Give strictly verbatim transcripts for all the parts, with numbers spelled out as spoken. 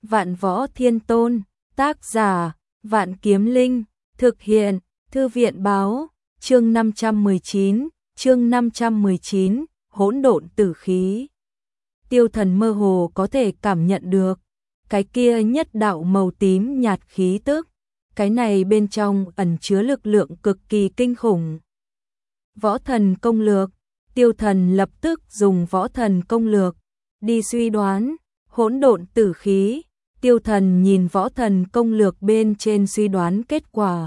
Vạn Võ Thiên Tôn, tác giả, Vạn Kiếm Linh, thực hiện, Thư viện báo, chương năm trăm mười chín, chương năm trăm mười chín, hỗn độn tử khí. Tiêu Thần mơ hồ có thể cảm nhận được, cái kia nhất đạo màu tím nhạt khí tức, cái này bên trong ẩn chứa lực lượng cực kỳ kinh khủng. Võ thần công lược, Tiêu Thần lập tức dùng võ thần công lược đi suy đoán hỗn độn tử khí. Tiêu Thần nhìn võ thần công lược bên trên suy đoán kết quả,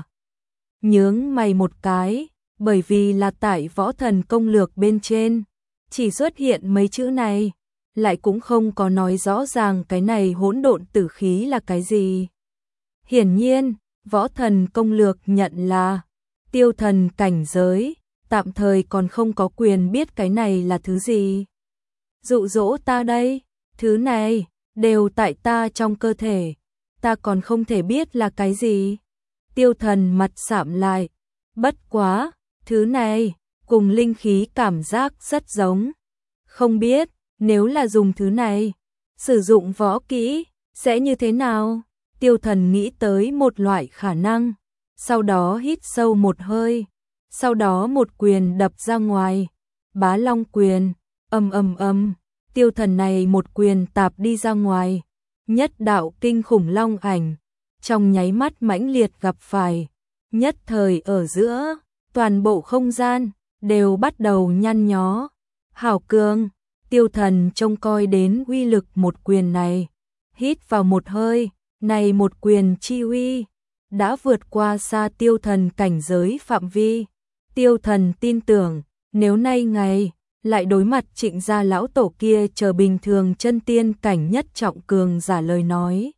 nhướng mày một cái, bởi vì là tại võ thần công lược bên trên chỉ xuất hiện mấy chữ này, lại cũng không có nói rõ ràng cái này hỗn độn tử khí là cái gì. Hiển nhiên, võ thần công lược nhận là Tiêu Thần cảnh giới, tạm thời còn không có quyền biết cái này là thứ gì. Dụ dỗ ta đây, thứ này đều tại ta trong cơ thể, ta còn không thể biết là cái gì. Tiêu Thần mặt sạm lại, bất quá, thứ này cùng linh khí cảm giác rất giống. Không biết, nếu là dùng thứ này, sử dụng võ kỹ, sẽ như thế nào? Tiêu Thần nghĩ tới một loại khả năng, sau đó hít sâu một hơi, sau đó một quyền đập ra ngoài, Bá Long quyền, ầm ầm ầm. Tiêu Thần này một quyền tạp đi ra ngoài, nhất đạo kinh khủng long ảnh, trong nháy mắt mãnh liệt gặp phải, nhất thời ở giữa, toàn bộ không gian đều bắt đầu nhăn nhó. Hảo cường, Tiêu Thần trông coi đến uy lực một quyền này, hít vào một hơi, này một quyền chi uy đã vượt qua xa Tiêu Thần cảnh giới phạm vi. Tiêu Thần tin tưởng, nếu nay ngày lại đối mặt Trịnh gia lão tổ kia chờ bình thường chân tiên cảnh nhất trọng cường giả lời nói,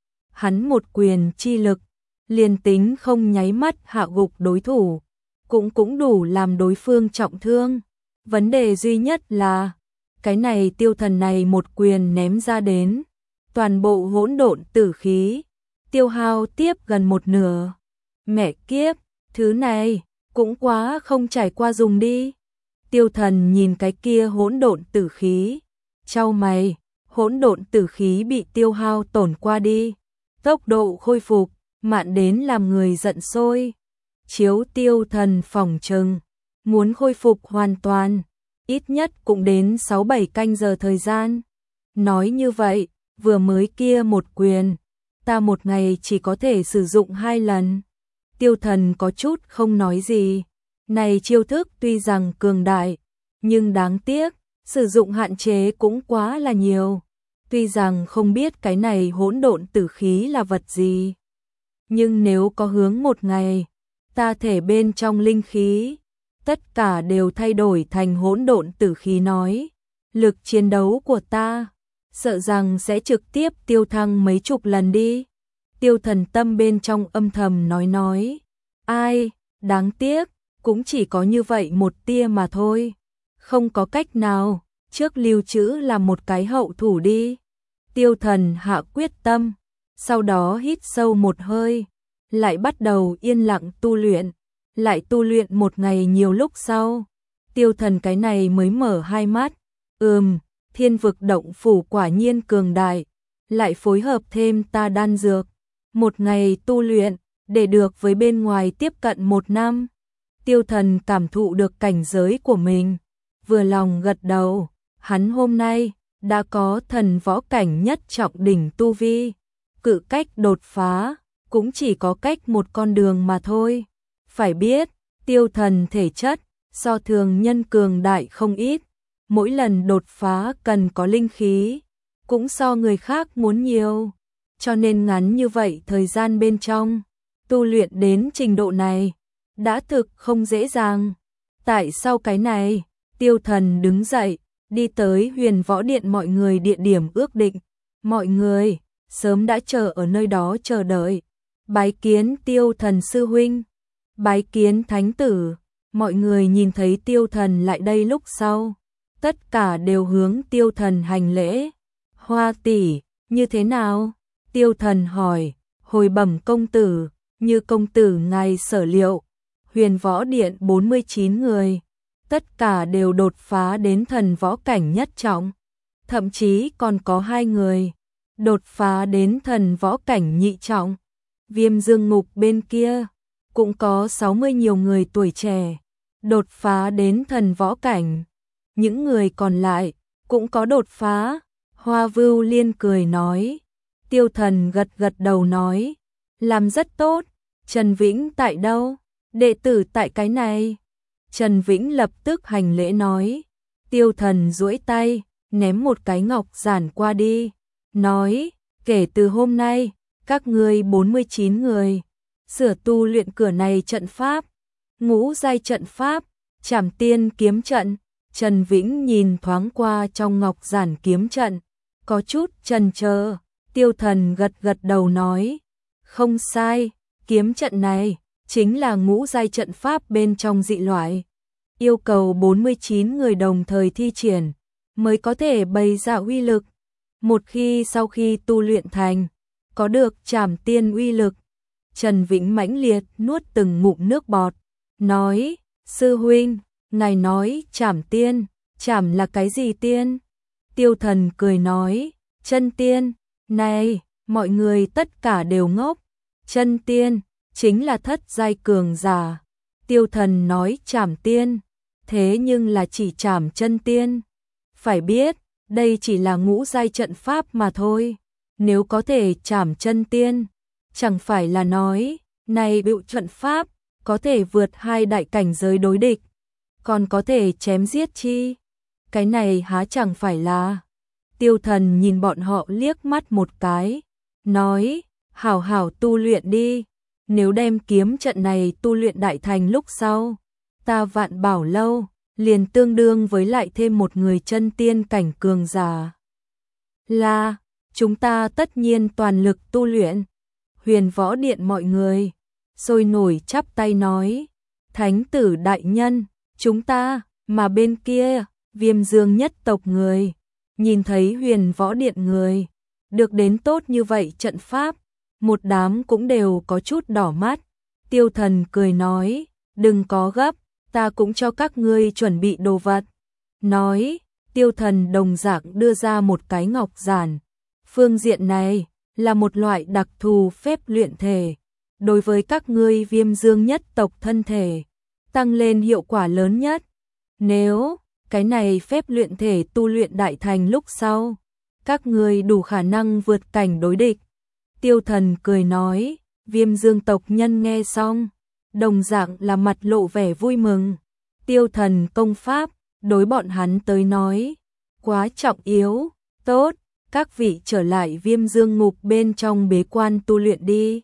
hắn một quyền chi lực, liền tính không nháy mắt hạ gục đối thủ, cũng cũng đủ làm đối phương trọng thương. Vấn đề duy nhất là, cái này Tiêu Thần này một quyền ném ra đến, toàn bộ hỗn độn tử khí, tiêu hao tiếp gần một nửa. Mẹ kiếp, thứ này cũng quá không trải qua dùng đi. Tiêu Thần nhìn cái kia hỗn độn tử khí, chau mày, hỗn độn tử khí bị tiêu hao tổn qua đi, tốc độ khôi phục mạn đến làm người giận sôi. Chiếu Tiêu Thần phỏng chừng, muốn khôi phục hoàn toàn, ít nhất cũng đến sáu bảy canh giờ thời gian. Nói như vậy, vừa mới kia một quyền, ta một ngày chỉ có thể sử dụng hai lần. Tiêu Thần có chút không nói gì. Này chiêu thức tuy rằng cường đại, nhưng đáng tiếc, sử dụng hạn chế cũng quá là nhiều. Tuy rằng không biết cái này hỗn độn tử khí là vật gì, nhưng nếu có hướng một ngày, ta thể bên trong linh khí, tất cả đều thay đổi thành hỗn độn tử khí nói, lực chiến đấu của ta, sợ rằng sẽ trực tiếp tiêu thăng mấy chục lần đi. Tiêu Thần tâm bên trong âm thầm nói nói, ai, đáng tiếc, cũng chỉ có như vậy một tia mà thôi, không có cách nào, trước lưu trữ làm một cái hậu thủ đi. Tiêu Thần hạ quyết tâm, sau đó hít sâu một hơi, lại bắt đầu yên lặng tu luyện, lại tu luyện một ngày nhiều lúc sau, Tiêu Thần cái này mới mở hai mắt, ừm, thiên vực động phủ quả nhiên cường đại, lại phối hợp thêm ta đan dược, một ngày tu luyện, để được với bên ngoài tiếp cận một năm. Tiêu Thần cảm thụ được cảnh giới của mình, vừa lòng gật đầu, hắn hôm nay đã có thần võ cảnh nhất trọng đỉnh tu vi, cự cách đột phá, cũng chỉ có cách một con đường mà thôi. Phải biết, Tiêu Thần thể chất, so thường nhân cường đại không ít, mỗi lần đột phá cần có linh khí, cũng so người khác muốn nhiều, cho nên ngắn như vậy thời gian bên trong, tu luyện đến trình độ này, đã thực không dễ dàng. Tại sao cái này, Tiêu Thần đứng dậy, đi tới Huyền Võ Điện mọi người địa điểm ước định, mọi người sớm đã chờ ở nơi đó chờ đợi. Bái kiến Tiêu Thần sư huynh, bái kiến thánh tử. Mọi người nhìn thấy Tiêu Thần lại đây lúc sau, tất cả đều hướng Tiêu Thần hành lễ. Hoa tỷ, như thế nào? Tiêu Thần hỏi. Hồi bẩm công tử, như công tử ngài sở liệu, Huyền Võ Điện bốn mươi chín người, tất cả đều đột phá đến thần võ cảnh nhất trọng, thậm chí còn có hai người đột phá đến thần võ cảnh nhị trọng. Viêm Dương Ngục bên kia cũng có sáu mươi nhiều người tuổi trẻ đột phá đến thần võ cảnh. Những người còn lại cũng có đột phá. Hoa Vưu Liên cười nói. Tiêu Thần gật gật đầu nói, làm rất tốt. Trần Vĩnh tại đâu? Đệ tử tại cái này. Trần Vĩnh lập tức hành lễ nói. Tiêu Thần duỗi tay, ném một cái ngọc giản qua đi, nói, kể từ hôm nay, các ngươi bốn mươi chín người, sửa tu luyện cửa này trận pháp, ngũ giai trận pháp, Trảm Tiên kiếm trận. Trần Vĩnh nhìn thoáng qua trong ngọc giản kiếm trận, có chút chần chờ. Tiêu Thần gật gật đầu nói, không sai, kiếm trận này chính là ngũ giai trận pháp bên trong dị loại, yêu cầu bốn mươi chín người đồng thời thi triển mới có thể bày ra uy lực. Một khi sau khi tu luyện thành, có được Trảm Tiên uy lực. Trần Vĩnh mãnh liệt nuốt từng ngụm nước bọt, nói, sư huynh, ngài nói Trảm Tiên, Trảm là cái gì tiên? Tiêu Thần cười nói, chân tiên. Này, mọi người tất cả đều ngốc. Chân tiên chính là thất giai cường giả. Tiêu Thần nói Trảm Tiên, thế nhưng là chỉ Trảm chân tiên. Phải biết, đây chỉ là ngũ giai trận pháp mà thôi. Nếu có thể Trảm chân tiên, chẳng phải là nói, này bựu trận pháp, có thể vượt hai đại cảnh giới đối địch, còn có thể chém giết chi. Cái này há chẳng phải là... Tiêu Thần nhìn bọn họ liếc mắt một cái, nói, hảo hảo tu luyện đi, nếu đem kiếm trận này tu luyện đại thành lúc sau, ta Vạn Bảo Lâu liền tương đương với lại thêm một người chân tiên cảnh cường giả. Là, chúng ta tất nhiên toàn lực tu luyện. Huyền Võ Điện mọi người sôi nổi chắp tay nói, Thánh tử đại nhân, chúng ta, mà bên kia, Viêm Dương nhất tộc người, nhìn thấy Huyền Võ Điện người được đến tốt như vậy trận pháp, một đám cũng đều có chút đỏ mắt. Tiêu Thần cười nói, đừng có gấp, ta cũng cho các ngươi chuẩn bị đồ vật. Nói, Tiêu Thần đồng dạng đưa ra một cái ngọc giản. Phương diện này là một loại đặc thù phép luyện thể, đối với các ngươi Viêm Dương nhất tộc thân thể tăng lên hiệu quả lớn nhất. Nếu cái này phép luyện thể tu luyện đại thành lúc sau, các ngươi đủ khả năng vượt cảnh đối địch. Tiêu Thần cười nói, Viêm Dương tộc nhân nghe xong, đồng dạng là mặt lộ vẻ vui mừng. Tiêu Thần công pháp, đối bọn hắn tới nói, quá trọng yếu, tốt, các vị trở lại Viêm Dương ngục bên trong bế quan tu luyện đi.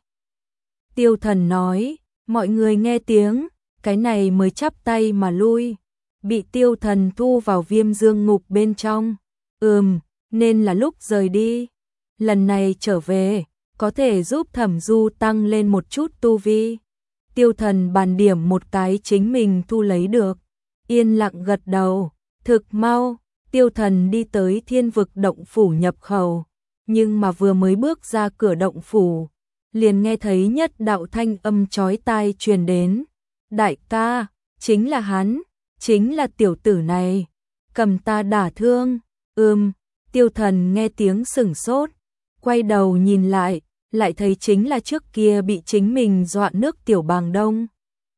Tiêu Thần nói, mọi người nghe tiếng, cái này mới chắp tay mà lui. Bị Tiêu Thần thu vào Viêm Dương ngục bên trong. Ừm, nên là lúc rời đi. Lần này trở về, có thể giúp Thẩm Du tăng lên một chút tu vi. Tiêu Thần bàn điểm một cái chính mình thu lấy được. Yên lặng gật đầu, thực mau, Tiêu Thần đi tới Thiên Vực động phủ nhập khẩu. Nhưng mà vừa mới bước ra cửa động phủ, liền nghe thấy nhất đạo thanh âm chói tai truyền đến. Đại ca, chính là hắn. Chính là tiểu tử này, cầm ta đả thương. Ừm, Tiêu Thần nghe tiếng sửng sốt, quay đầu nhìn lại, lại thấy chính là trước kia bị chính mình dọa nước Tiểu Bàng Đông.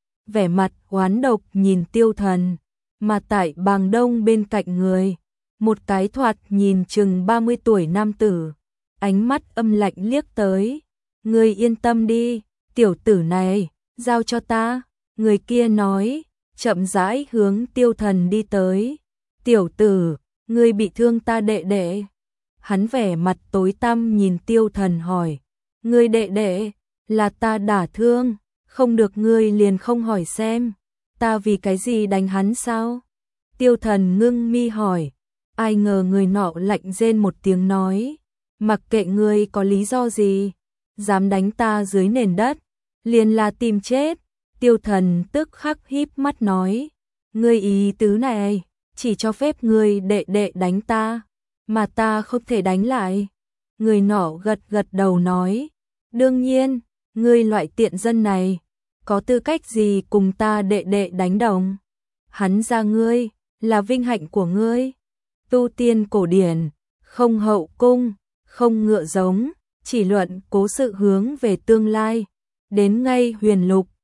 Vẻ mặt oán độc nhìn Tiêu Thần, mà tại Bàng Đông bên cạnh người, một cái thoạt nhìn chừng ba mươi tuổi nam tử, ánh mắt âm lạnh liếc tới. Ngươi yên tâm đi, tiểu tử này, giao cho ta. Người kia nói, chậm rãi hướng Tiêu Thần đi tới. Tiểu tử, ngươi bị thương ta đệ đệ. Hắn vẻ mặt tối tăm nhìn Tiêu Thần hỏi, ngươi đệ đệ, là ta đả thương, không được ngươi liền không hỏi xem, ta vì cái gì đánh hắn sao? Tiêu Thần ngưng mi hỏi, ai ngờ người nọ lạnh rên một tiếng nói, mặc kệ ngươi có lý do gì, dám đánh ta dưới nền đất, liền là tìm chết. Tiêu Thần tức khắc híp mắt nói, ngươi ý tứ này, chỉ cho phép ngươi đệ đệ đánh ta, mà ta không thể đánh lại. Người nọ gật gật đầu nói, đương nhiên, ngươi loại tiện dân này, có tư cách gì cùng ta đệ đệ đánh đồng? Hắn ra ngươi, là vinh hạnh của ngươi. Tu tiên cổ điển, không hậu cung, không ngựa giống, chỉ luận cố sự hướng về tương lai. Đến ngay huyền lục,